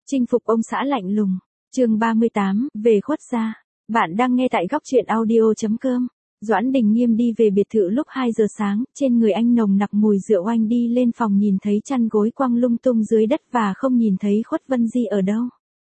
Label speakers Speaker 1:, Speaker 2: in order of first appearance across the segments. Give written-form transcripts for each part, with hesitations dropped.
Speaker 1: Chinh phục ông xã lạnh lùng. Chương 38, về khuất gia. Bạn đang nghe tại góc truyện audio.com. Doãn Đình Nghiêm đi về biệt thự lúc 2 giờ sáng, trên người anh nồng nặc mùi rượu. Anh đi lên phòng nhìn thấy chăn gối quăng lung tung dưới đất và không nhìn thấy Khuất Vân Di ở đâu.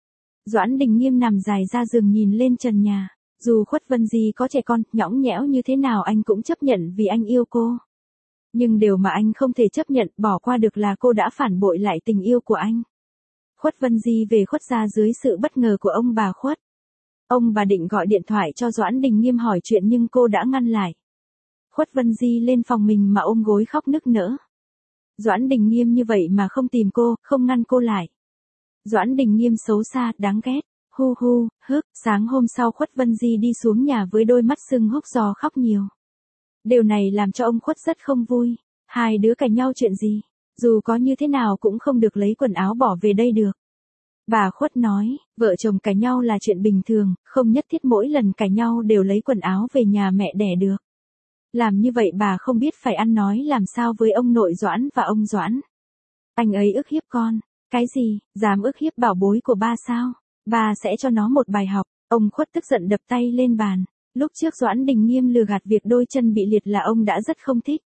Speaker 1: Doãn Đình Nghiêm nằm dài ra giường nhìn lên trần nhà. Dù Khuất Vân Di có trẻ con, nhõng nhẽo như thế nào anh cũng chấp nhận vì anh yêu cô. Nhưng điều mà anh không thể chấp nhận, bỏ qua được là cô đã phản bội lại tình yêu của anh. Khuất Vân Di về Khuất gia dưới sự bất ngờ của ông bà Khuất. Ông bà định gọi điện thoại cho Doãn Đình Nghiêm hỏi chuyện nhưng cô đã ngăn lại. Khuất Vân Di lên phòng mình mà ôm gối khóc nức nở. Doãn Đình Nghiêm như vậy mà không tìm cô, không ngăn cô lại. Doãn Đình Nghiêm xấu xa, đáng ghét. Hu hu, hức, sáng hôm sau Khuất Vân Di đi xuống nhà với đôi mắt sưng húp do khóc nhiều. Điều này làm cho ông Khuất rất không vui. Hai đứa cãi nhau chuyện gì? Dù có như thế nào cũng không được lấy quần áo bỏ về đây được. Bà Khuất nói, vợ chồng cãi nhau là chuyện bình thường, không nhất thiết mỗi lần cãi nhau đều lấy quần áo về nhà mẹ đẻ được. Làm như vậy bà không biết phải ăn nói làm sao với ông nội Doãn và ông Doãn. Anh ấy ức hiếp con. Cái gì, dám ức hiếp bảo bối của ba sao? Ba sẽ cho nó một bài học. Ông Khuất tức giận đập tay lên bàn. Lúc trước Doãn Đình Nghiêm lừa gạt việc đôi chân bị liệt là ông đã rất không thích.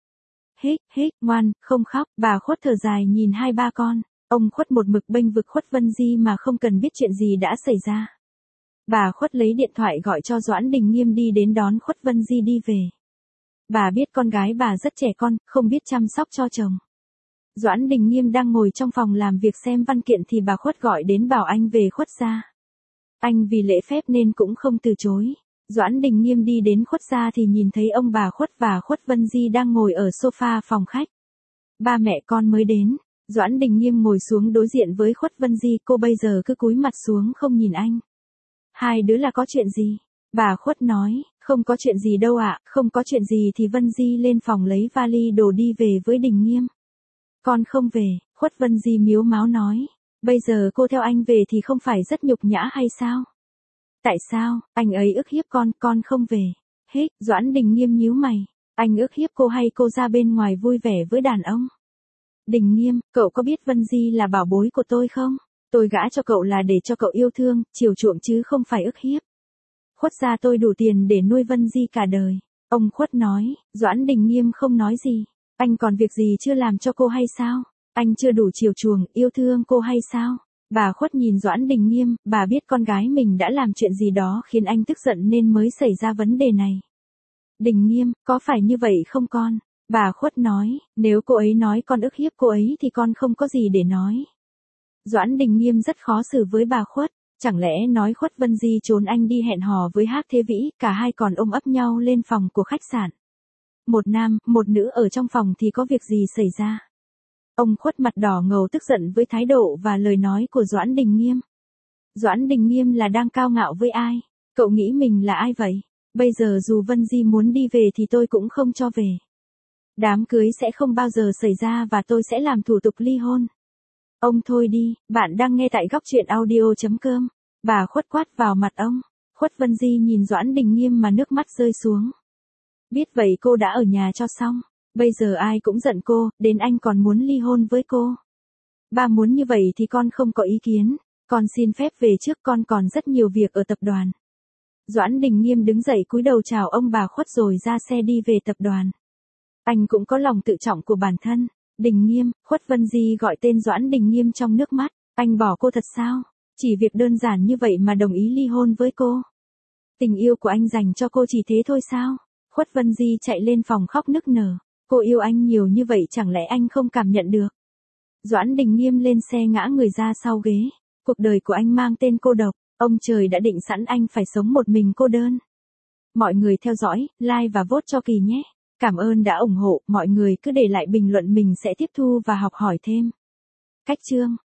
Speaker 1: Hít, ngoan, không khóc. Bà Khuất thở dài nhìn hai ba con. Ông Khuất một mực bênh vực Khuất Vân Di mà không cần biết chuyện gì đã xảy ra. Bà Khuất lấy điện thoại gọi cho Doãn Đình Nghiêm đi đến đón Khuất Vân Di đi về. Bà biết con gái bà rất trẻ con, không biết chăm sóc cho chồng. Doãn Đình Nghiêm đang ngồi trong phòng làm việc xem văn kiện thì bà Khuất gọi đến bảo anh về Khuất gia. Anh vì lễ phép nên cũng không từ chối. Doãn Đình Nghiêm đi đến Khuất gia thì nhìn thấy ông bà Khuất và Khuất Vân Di đang ngồi ở sofa phòng khách. Ba mẹ con mới đến. Doãn Đình Nghiêm ngồi xuống đối diện với Khuất Vân Di, cô bây giờ cứ cúi mặt xuống không nhìn anh. Hai đứa là có chuyện gì? Bà Khuất nói, không có chuyện gì đâu ạ, không có chuyện gì thì Vân Di lên phòng lấy vali đồ đi về với Đình Nghiêm. Con không về, Khuất Vân Di miếu máo nói, bây giờ cô theo anh về thì không phải rất nhục nhã hay sao? Tại sao, anh ấy ức hiếp con không về. Doãn Đình Nghiêm nhíu mày, anh ức hiếp cô hay cô ra bên ngoài vui vẻ với đàn ông? Đình Nghiêm, cậu có biết Vân Di là bảo bối của tôi không? Tôi gả cho cậu là để cho cậu yêu thương, chiều chuộng chứ không phải ức hiếp. Khuất gia tôi đủ tiền để nuôi Vân Di cả đời. Ông Khuất nói, Doãn Đình Nghiêm không nói gì. Anh còn việc gì chưa làm cho cô hay sao? Anh chưa đủ chiều chuộng, yêu thương cô hay sao? Bà Khuất nhìn Doãn Đình Nghiêm, bà biết con gái mình đã làm chuyện gì đó khiến anh tức giận nên mới xảy ra vấn đề này. Đình Nghiêm, có phải như vậy không con? Bà Khuất nói, nếu cô ấy nói con ức hiếp cô ấy thì con không có gì để nói. Doãn Đình Nghiêm rất khó xử với bà Khuất, chẳng lẽ nói Khuất Vân Di trốn anh đi hẹn hò với Hắc Thế Vĩ, cả hai còn ôm ấp nhau lên phòng của khách sạn. Một nam, một nữ ở trong phòng thì có việc gì xảy ra? Ông Khuất mặt đỏ ngầu tức giận với thái độ và lời nói của Doãn Đình Nghiêm. Doãn Đình Nghiêm là đang cao ngạo với ai? Cậu nghĩ mình là ai vậy? Bây giờ dù Vân Di muốn đi về thì tôi cũng không cho về. Đám cưới sẽ không bao giờ xảy ra và tôi sẽ làm thủ tục ly hôn. Ông thôi đi, bạn đang nghe tại góc truyện audio.com. Bà Khuất quát vào mặt ông. Khuất Vân Di nhìn Doãn Đình Nghiêm mà nước mắt rơi xuống. Biết vậy cô đã ở nhà cho xong. Bây giờ ai cũng giận cô, đến anh còn muốn ly hôn với cô. Ba muốn như vậy thì con không có ý kiến. Con xin phép về trước, con còn rất nhiều việc ở tập đoàn. Doãn Đình Nghiêm đứng dậy cúi đầu chào ông bà Khuất rồi ra xe đi về tập đoàn. Anh cũng có lòng tự trọng của bản thân. Đình Nghiêm, Khuất Vân Di gọi tên Doãn Đình Nghiêm trong nước mắt. Anh bỏ cô thật sao? Chỉ việc đơn giản như vậy mà đồng ý ly hôn với cô. Tình yêu của anh dành cho cô chỉ thế thôi sao? Khuất Vân Di chạy lên phòng khóc nức nở. Cô yêu anh nhiều như vậy chẳng lẽ anh không cảm nhận được? Doãn Đình Nghiêm lên xe ngã người ra sau ghế. Cuộc đời của anh mang tên cô độc. Ông trời đã định sẵn anh phải sống một mình cô đơn. Mọi người theo dõi, like và vote cho Kỳ nhé. Cảm ơn đã ủng hộ, mọi người cứ để lại bình luận mình sẽ tiếp thu và học hỏi thêm. Cách chương